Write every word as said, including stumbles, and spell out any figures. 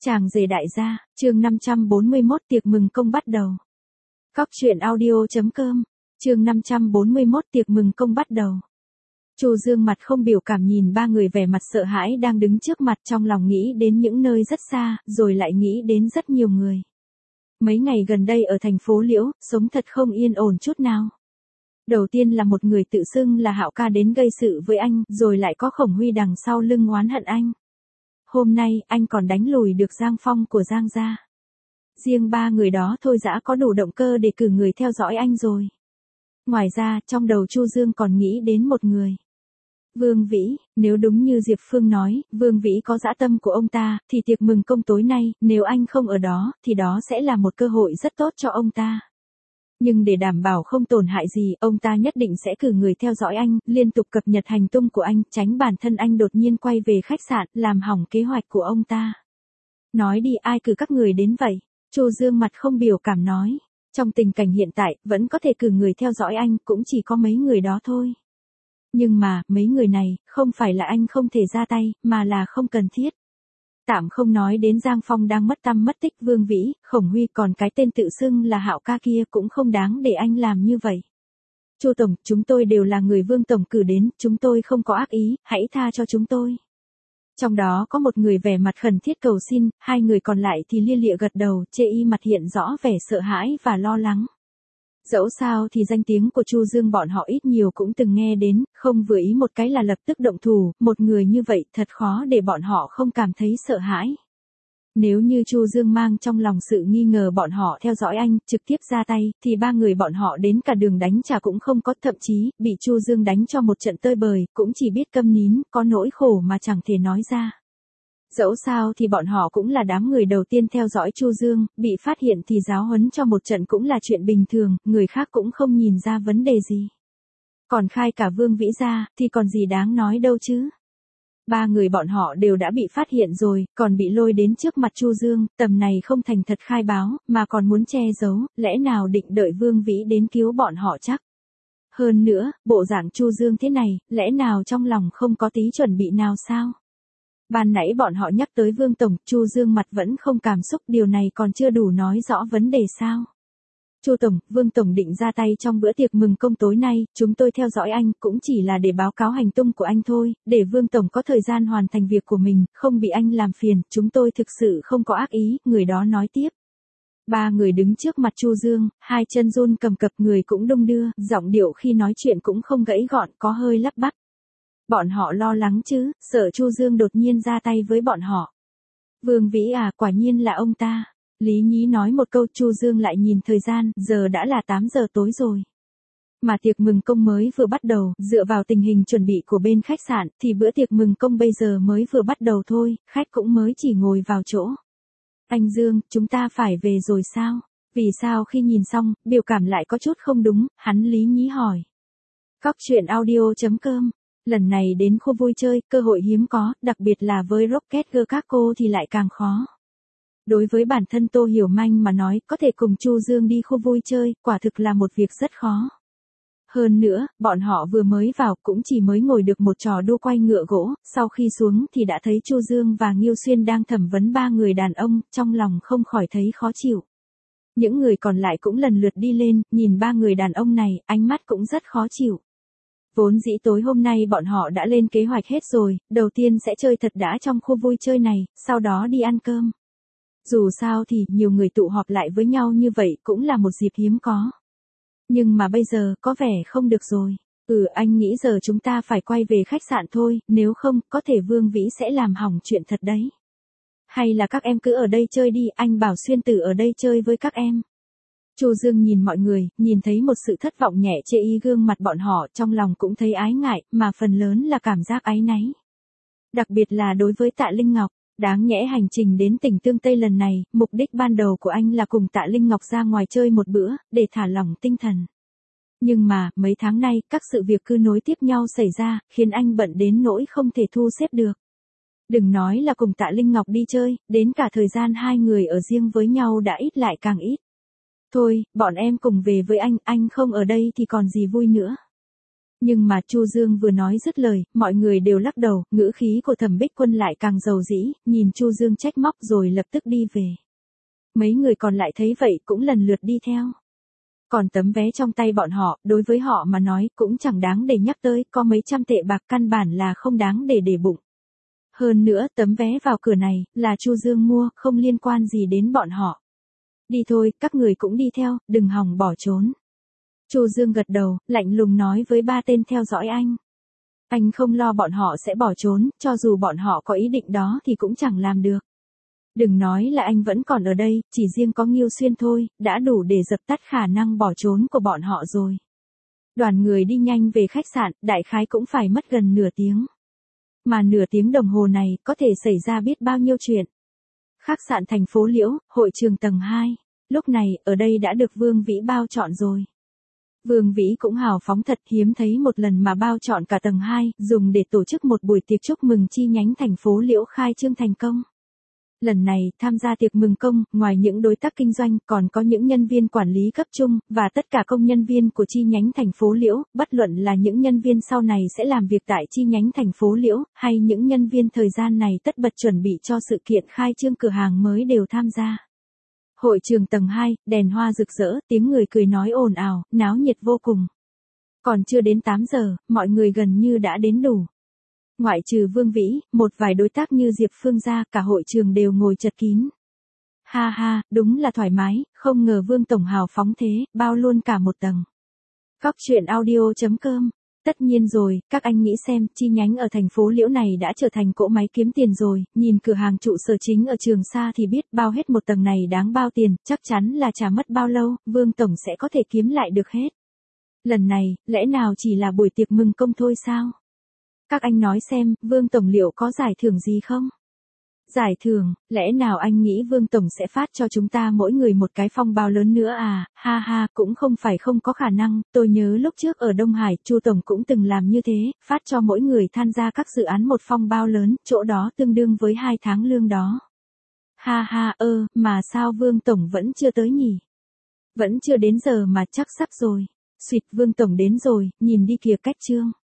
Chàng rể đại gia, chương năm trăm bốn mươi mốt tiệc mừng công bắt đầu. Cóc truyện audio.com, chương năm trăm bốn mươi mốt tiệc mừng công bắt đầu. Chu Dương mặt không biểu cảm nhìn ba người vẻ mặt sợ hãi đang đứng trước mặt, trong lòng nghĩ đến những nơi rất xa, rồi lại nghĩ đến rất nhiều người. Mấy ngày gần đây ở thành phố Liễu, sống thật không yên ổn chút nào. Đầu tiên là một người tự xưng là Hạo ca đến gây sự với anh, rồi lại có Khổng Huy đằng sau lưng oán hận anh. Hôm nay, anh còn đánh lùi được Giang Phong của Giang gia. Riêng ba người đó thôi đã có đủ động cơ để cử người theo dõi anh rồi. Ngoài ra, trong đầu Chu Dương còn nghĩ đến một người. Vương Vĩ, nếu đúng như Diệp Phương nói, Vương Vĩ có dã tâm của ông ta, thì tiệc mừng công tối nay, nếu anh không ở đó, thì đó sẽ là một cơ hội rất tốt cho ông ta. Nhưng để đảm bảo không tổn hại gì, ông ta nhất định sẽ cử người theo dõi anh, liên tục cập nhật hành tung của anh, tránh bản thân anh đột nhiên quay về khách sạn, làm hỏng kế hoạch của ông ta. Nói đi, ai cử các người đến vậy? Chu Dương mặt không biểu cảm nói. Trong tình cảnh hiện tại, vẫn có thể cử người theo dõi anh, cũng chỉ có mấy người đó thôi. Nhưng mà, mấy người này, không phải là anh không thể ra tay, mà là không cần thiết. Tạm không nói đến Giang Phong đang mất tăm mất tích, Vương Vĩ, Khổng Huy, còn cái tên tự xưng là Hạo ca kia cũng không đáng để anh làm như vậy. Chu tổng, chúng tôi đều là người Vương tổng cử đến, chúng tôi không có ác ý, hãy tha cho chúng tôi. Trong đó có một người vẻ mặt khẩn thiết cầu xin, hai người còn lại thì lia lịa gật đầu, chê y mặt hiện rõ vẻ sợ hãi và lo lắng. Dẫu sao thì danh tiếng của Chu Dương bọn họ ít nhiều cũng từng nghe đến, không vừa ý một cái là lập tức động thủ, một người như vậy thật khó để bọn họ không cảm thấy sợ hãi. Nếu như Chu Dương mang trong lòng sự nghi ngờ bọn họ theo dõi anh, trực tiếp ra tay, thì ba người bọn họ đến cả đường đánh trả cũng không có, thậm chí, bị Chu Dương đánh cho một trận tơi bời, cũng chỉ biết câm nín, có nỗi khổ mà chẳng thể nói ra. Dẫu sao thì bọn họ cũng là đám người đầu tiên theo dõi Chu Dương, bị phát hiện thì giáo huấn cho một trận cũng là chuyện bình thường, người khác cũng không nhìn ra vấn đề gì. Còn khai cả Vương Vĩ ra, thì còn gì đáng nói đâu chứ. Ba người bọn họ đều đã bị phát hiện rồi, còn bị lôi đến trước mặt Chu Dương, tầm này không thành thật khai báo, mà còn muốn che giấu, lẽ nào định đợi Vương Vĩ đến cứu bọn họ chắc. Hơn nữa, bộ dạng Chu Dương thế này, lẽ nào trong lòng không có tí chuẩn bị nào sao? Ban nãy bọn họ nhắc tới Vương tổng, Chu Dương mặt vẫn không cảm xúc, điều này còn chưa đủ nói rõ vấn đề sao? Chu tổng, Vương tổng định ra tay trong bữa tiệc mừng công tối nay, chúng tôi theo dõi anh cũng chỉ là để báo cáo hành tung của anh thôi, để Vương tổng có thời gian hoàn thành việc của mình, không bị anh làm phiền, chúng tôi thực sự không có ác ý, người đó nói tiếp. Ba người đứng trước mặt Chu Dương, hai chân run cầm cập, người cũng đung đưa, giọng điệu khi nói chuyện cũng không gãy gọn, có hơi lắp bắp. Bọn họ lo lắng chứ, sợ Chu Dương đột nhiên ra tay với bọn họ. Vương Vĩ à, quả nhiên là ông ta. Lý Nhí nói một câu, Chu Dương lại nhìn thời gian, giờ đã là tám giờ tối rồi. Mà tiệc mừng công mới vừa bắt đầu, dựa vào tình hình chuẩn bị của bên khách sạn, thì bữa tiệc mừng công bây giờ mới vừa bắt đầu thôi, khách cũng mới chỉ ngồi vào chỗ. Anh Dương, chúng ta phải về rồi sao? Vì sao khi nhìn xong, biểu cảm lại có chút không đúng, hắn Lý Nhí hỏi. Cóc truyện audio.com. Lần này đến khu vui chơi, cơ hội hiếm có, đặc biệt là với Rocket Girl các cô thì lại càng khó. Đối với bản thân Tô Hiểu Manh mà nói, có thể cùng Chu Dương đi khu vui chơi, quả thực là một việc rất khó. Hơn nữa, bọn họ vừa mới vào cũng chỉ mới ngồi được một trò đua quay ngựa gỗ, sau khi xuống thì đã thấy Chu Dương và Nghiêu Xuyên đang thẩm vấn ba người đàn ông, trong lòng không khỏi thấy khó chịu. Những người còn lại cũng lần lượt đi lên, nhìn ba người đàn ông này, ánh mắt cũng rất khó chịu. Vốn dĩ tối hôm nay bọn họ đã lên kế hoạch hết rồi, đầu tiên sẽ chơi thật đã trong khu vui chơi này, sau đó đi ăn cơm. Dù sao thì, nhiều người tụ họp lại với nhau như vậy cũng là một dịp hiếm có. Nhưng mà bây giờ, có vẻ không được rồi. Ừ, anh nghĩ giờ chúng ta phải quay về khách sạn thôi, nếu không, có thể Vương Vĩ sẽ làm hỏng chuyện thật đấy. Hay là các em cứ ở đây chơi đi, anh bảo Xuyên Tử ở đây chơi với các em. Chu Dương nhìn mọi người, nhìn thấy một sự thất vọng nhẹ chê y gương mặt bọn họ, trong lòng cũng thấy ái ngại, mà phần lớn là cảm giác áy náy. Đặc biệt là đối với Tạ Linh Ngọc, đáng nhẽ hành trình đến tỉnh Tương Tây lần này, mục đích ban đầu của anh là cùng Tạ Linh Ngọc ra ngoài chơi một bữa, để thả lỏng tinh thần. Nhưng mà, mấy tháng nay, các sự việc cứ nối tiếp nhau xảy ra, khiến anh bận đến nỗi không thể thu xếp được. Đừng nói là cùng Tạ Linh Ngọc đi chơi, đến cả thời gian hai người ở riêng với nhau đã ít lại càng ít. Thôi, bọn em cùng về với anh, anh không ở đây thì còn gì vui nữa. Nhưng mà Chu Dương vừa nói dứt lời, mọi người đều lắc đầu, ngữ khí của Thẩm Bích Quân lại càng dầu dĩ, nhìn Chu Dương trách móc rồi lập tức đi về. Mấy người còn lại thấy vậy cũng lần lượt đi theo. Còn tấm vé trong tay bọn họ, đối với họ mà nói cũng chẳng đáng để nhắc tới, có mấy trăm tệ bạc căn bản là không đáng để để bụng. Hơn nữa tấm vé vào cửa này, là Chu Dương mua, không liên quan gì đến bọn họ. Đi thôi, các người cũng đi theo, đừng hòng bỏ trốn. Chu Dương gật đầu, lạnh lùng nói với ba tên theo dõi anh. Anh không lo bọn họ sẽ bỏ trốn, cho dù bọn họ có ý định đó thì cũng chẳng làm được. Đừng nói là anh vẫn còn ở đây, chỉ riêng có Ngưu Xuyên thôi, đã đủ để dập tắt khả năng bỏ trốn của bọn họ rồi. Đoàn người đi nhanh về khách sạn, đại khái cũng phải mất gần nửa tiếng. Mà nửa tiếng đồng hồ này, có thể xảy ra biết bao nhiêu chuyện. Khách sạn thành phố Liễu, hội trường tầng hai. Lúc này, ở đây đã được Vương Vĩ bao trọn rồi. Vương Vĩ cũng hào phóng thật, hiếm thấy một lần mà bao trọn cả tầng hai, dùng để tổ chức một buổi tiệc chúc mừng chi nhánh thành phố Liễu khai trương thành công. Lần này, tham gia tiệc mừng công, ngoài những đối tác kinh doanh, còn có những nhân viên quản lý cấp trung, và tất cả công nhân viên của chi nhánh thành phố Liễu, bất luận là những nhân viên sau này sẽ làm việc tại chi nhánh thành phố Liễu, hay những nhân viên thời gian này tất bật chuẩn bị cho sự kiện khai trương cửa hàng mới đều tham gia. Hội trường tầng hai, đèn hoa rực rỡ, tiếng người cười nói ồn ào, náo nhiệt vô cùng. Còn chưa đến tám giờ, mọi người gần như đã đến đủ. Ngoại trừ Vương Vĩ, một vài đối tác như Diệp Phương gia, cả hội trường đều ngồi chật kín. Ha ha, đúng là thoải mái, không ngờ Vương tổng hào phóng thế, bao luôn cả một tầng. Góc truyện audio chấm com. Tất nhiên rồi, các anh nghĩ xem, chi nhánh ở thành phố Liễu này đã trở thành cỗ máy kiếm tiền rồi, nhìn cửa hàng trụ sở chính ở Trường Sa thì biết bao hết một tầng này đáng bao tiền, chắc chắn là chả mất bao lâu, Vương tổng sẽ có thể kiếm lại được hết. Lần này, lẽ nào chỉ là buổi tiệc mừng công thôi sao? Các anh nói xem, Vương tổng liệu có giải thưởng gì không? Giải thưởng, lẽ nào anh nghĩ Vương tổng sẽ phát cho chúng ta mỗi người một cái phong bao lớn nữa à? Ha ha, cũng không phải không có khả năng, tôi nhớ lúc trước ở Đông Hải, Chu tổng cũng từng làm như thế, phát cho mỗi người tham gia các dự án một phong bao lớn, chỗ đó tương đương với hai tháng lương đó. Ha ha, ơ, mà sao Vương tổng vẫn chưa tới nhỉ? Vẫn chưa đến giờ mà chắc sắp rồi. Xuyệt, Vương tổng đến rồi, nhìn đi kìa cách trương.